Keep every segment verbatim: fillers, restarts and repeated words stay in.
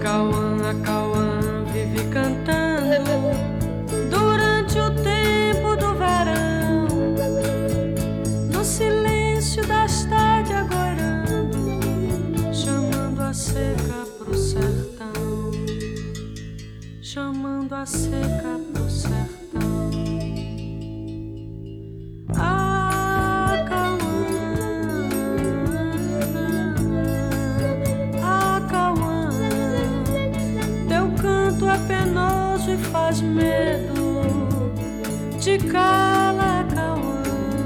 Cauã, a Cauã vive cantando durante o tempo do verão, no silêncio das tardes agoirando, chamando a seca pro sertão, chamando a seca pro sertão. Ah, Cauã, ah, Cauã, teu canto é penoso e faz medo. Te cala, Cauã,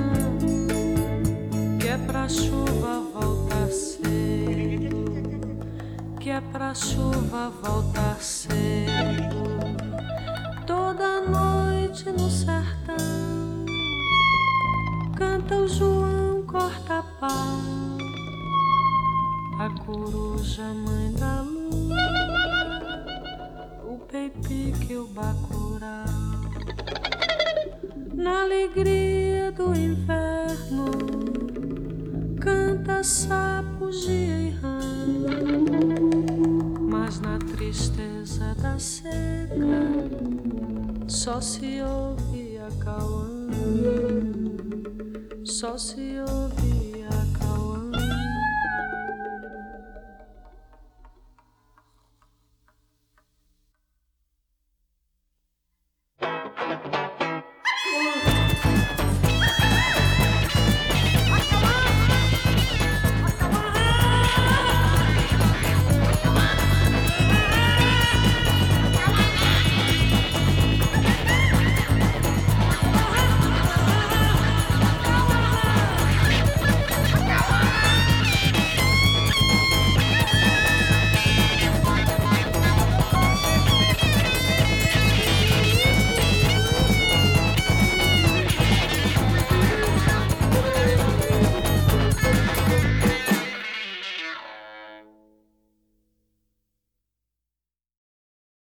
que é pra chuva voltar cedo, que é pra chuva voltar cedo. Toda noite no sertão canta o João corta-pau, a coruja mãe da lua, o peipique e o bacurau. Na alegria do inverno canta sapo, gia e rã, mas na tristeza da seca só se ouve a Cauã, só se ouve